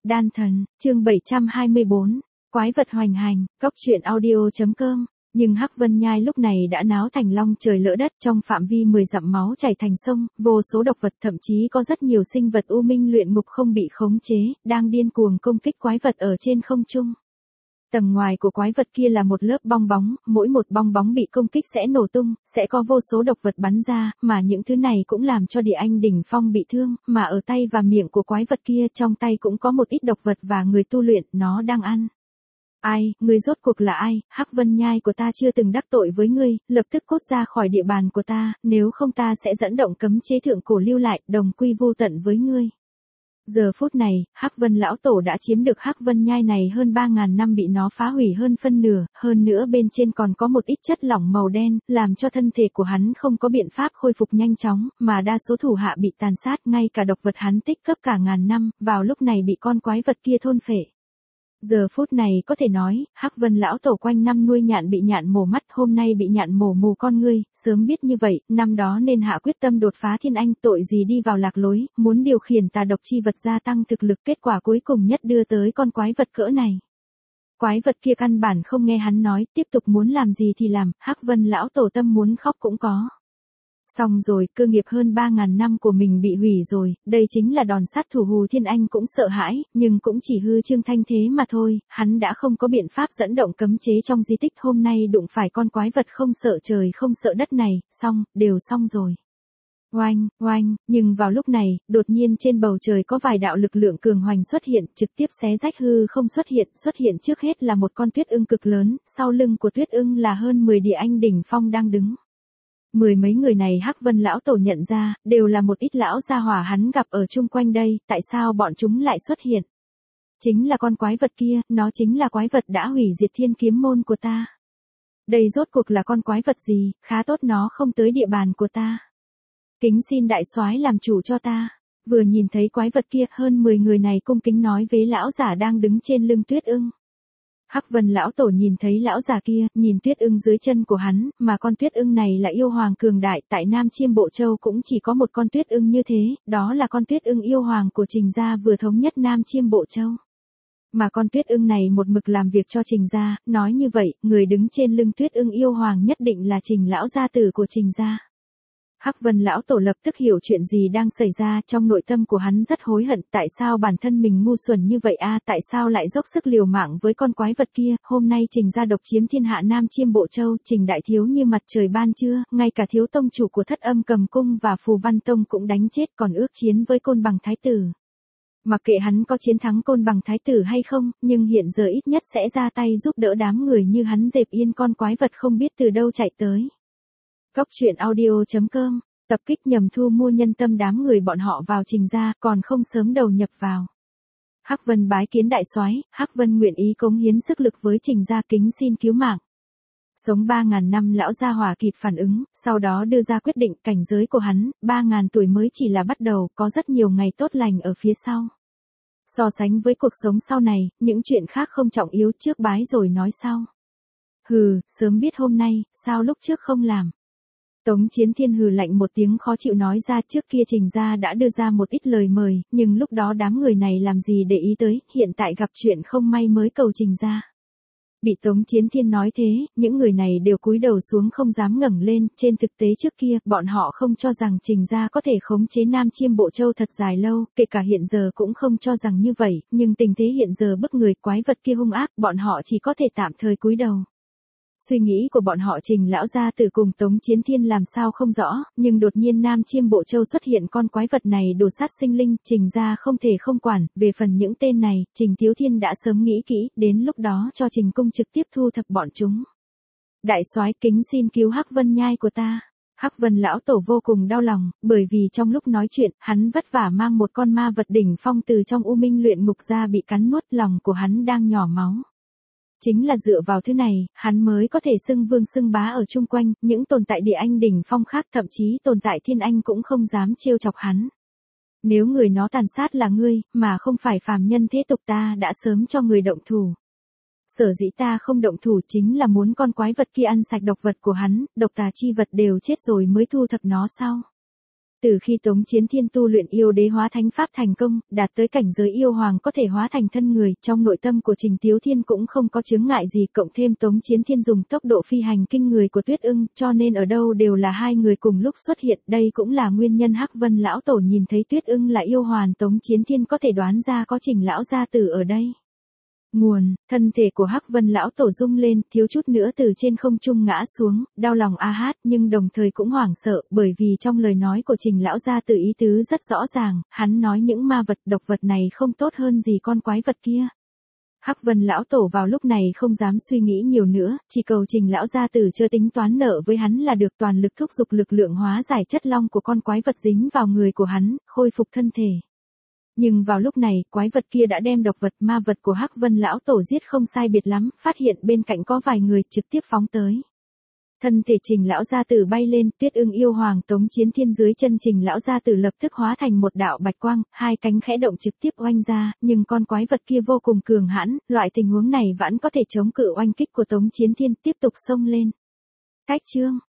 Đan thần, chương 724, quái vật hoành hành, góc truyện audio.com. Nhưng Hắc Vân Nhai lúc này đã náo thành long trời lỡ đất, trong phạm vi 10 dặm máu chảy thành sông, vô số độc vật, thậm chí có rất nhiều sinh vật u minh luyện ngục không bị khống chế, đang điên cuồng công kích quái vật ở trên không trung. Tầng ngoài của quái vật kia là một lớp bong bóng, mỗi một bong bóng bị công kích sẽ nổ tung, sẽ có vô số độc vật bắn ra, mà những thứ này cũng làm cho Địa Anh đỉnh phong bị thương, mà ở tay và miệng của quái vật kia trong tay cũng có một ít độc vật và người tu luyện, nó đang ăn. Ai, ngươi rốt cuộc là ai? Hắc Vân Nhai của ta chưa từng đắc tội với ngươi, lập tức cút ra khỏi địa bàn của ta, nếu không ta sẽ dẫn động cấm chế thượng cổ lưu lại, đồng quy vu tận với ngươi. Giờ phút này, Hắc Vân lão tổ đã chiếm được Hắc Vân Nhai này hơn 3.000 năm bị nó phá hủy hơn phân nửa, hơn nữa bên trên còn có một ít chất lỏng màu đen, làm cho thân thể của hắn không có biện pháp khôi phục nhanh chóng, mà đa số thủ hạ bị tàn sát, ngay cả độc vật hắn tích cấp cả ngàn năm, vào lúc này bị con quái vật kia thôn phệ. Giờ phút này có thể nói, Hắc Vân lão tổ quanh năm nuôi nhạn bị nhạn mổ mắt, hôm nay bị nhạn mổ mù con ngươi, sớm biết như vậy, năm đó nên hạ quyết tâm đột phá thiên anh, tội gì đi vào lạc lối, muốn điều khiển tà độc chi vật gia tăng thực lực, kết quả cuối cùng nhất đưa tới con quái vật cỡ này. Quái vật kia căn bản không nghe hắn nói, tiếp tục muốn làm gì thì làm, Hắc Vân lão tổ tâm muốn khóc cũng có. Xong rồi, cơ nghiệp hơn 3.000 năm của mình bị hủy rồi, đây chính là đòn sát thủ Hù Thiên Anh cũng sợ hãi, nhưng cũng chỉ hư trương thanh thế mà thôi, hắn đã không có biện pháp dẫn động cấm chế trong di tích, hôm nay đụng phải con quái vật không sợ trời không sợ đất này, xong, đều xong rồi. Oanh, oanh, nhưng vào lúc này, đột nhiên trên bầu trời có vài đạo lực lượng cường hoành xuất hiện, trực tiếp xé rách hư không xuất hiện trước hết là một con tuyết ưng cực lớn, sau lưng của tuyết ưng là hơn 10 Địa Anh đỉnh phong đang đứng. Mười mấy người này Hắc Vân lão tổ nhận ra, đều là một ít lão gia hỏa hắn gặp ở chung quanh đây, tại sao bọn chúng lại xuất hiện? Chính là con quái vật kia, nó chính là quái vật đã hủy diệt Thiên Kiếm môn của ta. Đây rốt cuộc là con quái vật gì, khá tốt nó không tới địa bàn của ta. Kính xin đại soái làm chủ cho ta. Vừa nhìn thấy quái vật kia, hơn 10 người này cung kính nói với lão giả đang đứng trên lưng tuyết ưng. Hắc Vân lão tổ nhìn thấy lão già kia, nhìn tuyết ưng dưới chân của hắn, mà con tuyết ưng này là yêu hoàng cường đại, tại Nam Chiêm Bộ Châu cũng chỉ có một con tuyết ưng như thế, đó là con tuyết ưng yêu hoàng của Trình gia vừa thống nhất Nam Chiêm Bộ Châu. Mà con tuyết ưng này một mực làm việc cho Trình gia, nói như vậy, người đứng trên lưng tuyết ưng yêu hoàng nhất định là Trình lão gia tử của Trình gia. Hắc Vân lão tổ lập tức hiểu chuyện gì đang xảy ra, trong nội tâm của hắn rất hối hận, tại sao bản thân mình ngu xuẩn như vậy a, tại sao lại dốc sức liều mạng với con quái vật kia, hôm nay Trình gia độc chiếm thiên hạ Nam Chiêm Bộ Châu, Trình đại thiếu như mặt trời ban trưa, ngay cả thiếu tông chủ của Thất Âm Cầm Cung và Phù Văn Tông cũng đánh chết, còn ước chiến với Côn Bằng Thái tử. Mặc kệ hắn có chiến thắng Côn Bằng Thái tử hay không, nhưng hiện giờ ít nhất sẽ ra tay giúp đỡ đám người như hắn dẹp yên con quái vật không biết từ đâu chạy tới. Góc truyện audio.com, tập kích nhằm thu mua nhân tâm đám người bọn họ vào Trình gia, còn không sớm đầu nhập vào. Hắc Vân bái kiến đại soái, Hắc Vân nguyện ý cống hiến sức lực với Trình gia, kính xin cứu mạng. Sống 3.000 năm lão gia hỏa kịp phản ứng, sau đó đưa ra quyết định, cảnh giới của hắn, 3.000 tuổi mới chỉ là bắt đầu, có rất nhiều ngày tốt lành ở phía sau. So sánh với cuộc sống sau này, những chuyện khác không trọng yếu, trước bái rồi nói sau. Hừ, sớm biết hôm nay, sao lúc trước không làm. Tống Chiến Thiên hừ lạnh một tiếng khó chịu nói ra, trước kia Trình gia đã đưa ra một ít lời mời, nhưng lúc đó đám người này làm gì để ý tới, hiện tại gặp chuyện không may mới cầu Trình gia. Bị Tống Chiến Thiên nói thế, những người này đều cúi đầu xuống không dám ngẩng lên, trên thực tế trước kia, bọn họ không cho rằng Trình gia có thể khống chế Nam Chiêm Bộ Châu thật dài lâu, kể cả hiện giờ cũng không cho rằng như vậy, nhưng tình thế hiện giờ bức người, quái vật kia hung ác, bọn họ chỉ có thể tạm thời cúi đầu. Suy nghĩ của bọn họ Trình lão gia tử cùng Tống Chiến Thiên làm sao không rõ, nhưng đột nhiên Nam Chiêm Bộ Châu xuất hiện con quái vật này đồ sát sinh linh, Trình gia không thể không quản, về phần những tên này, Trình Thiếu Thiên đã sớm nghĩ kỹ, đến lúc đó cho Trình cung trực tiếp thu thập bọn chúng. Đại soái kính xin cứu Hắc Vân Nhai của ta. Hắc Vân lão tổ vô cùng đau lòng, bởi vì trong lúc nói chuyện, hắn vất vả mang một con ma vật đỉnh phong từ trong U Minh luyện ngục ra bị cắn nuốt, lòng của hắn đang nhỏ máu. Chính là dựa vào thứ này, hắn mới có thể xưng vương xưng bá ở chung quanh, những tồn tại Địa Anh đỉnh phong khác, thậm chí tồn tại Thiên Anh cũng không dám trêu chọc hắn. Nếu người nó tàn sát là ngươi, mà không phải phàm nhân thế tục, ta đã sớm cho người động thủ. Sở dĩ ta không động thủ chính là muốn con quái vật kia ăn sạch độc vật của hắn, độc tà chi vật đều chết rồi mới thu thập nó sau. Từ khi Tống Chiến Thiên tu luyện yêu đế hóa thánh pháp thành công, đạt tới cảnh giới yêu hoàng có thể hóa thành thân người, trong nội tâm của Trình Tiếu Thiên cũng không có chướng ngại gì, cộng thêm Tống Chiến Thiên dùng tốc độ phi hành kinh người của Tuyết Ưng, cho nên ở đâu đều là hai người cùng lúc xuất hiện, đây cũng là nguyên nhân Hắc Vân lão tổ nhìn thấy Tuyết Ưng là yêu hoàn, Tống Chiến Thiên có thể đoán ra có Trình lão gia tử ở đây. Nguồn, thân thể của Hắc Vân lão tổ rung lên, thiếu chút nữa từ trên không trung ngã xuống, đau lòng a hát, nhưng đồng thời cũng hoảng sợ, bởi vì trong lời nói của Trình lão gia tử ý tứ rất rõ ràng, hắn nói những ma vật độc vật này không tốt hơn gì con quái vật kia. Hắc Vân lão tổ vào lúc này không dám suy nghĩ nhiều nữa, chỉ cầu Trình lão gia tử chưa tính toán nợ với hắn là được, toàn lực thúc giục lực lượng hóa giải chất long của con quái vật dính vào người của hắn, khôi phục thân thể. Nhưng vào lúc này, quái vật kia đã đem độc vật ma vật của Hắc Vân lão tổ giết không sai biệt lắm, phát hiện bên cạnh có vài người trực tiếp phóng tới. Thân thể Trình lão gia tử bay lên, Tuyết Ưng yêu hoàng Tống Chiến Thiên dưới chân Trình lão gia tử lập tức hóa thành một đạo bạch quang, hai cánh khẽ động trực tiếp oanh ra, nhưng con quái vật kia vô cùng cường hãn, loại tình huống này vẫn có thể chống cự oanh kích của Tống Chiến Thiên, tiếp tục xông lên. Cách chương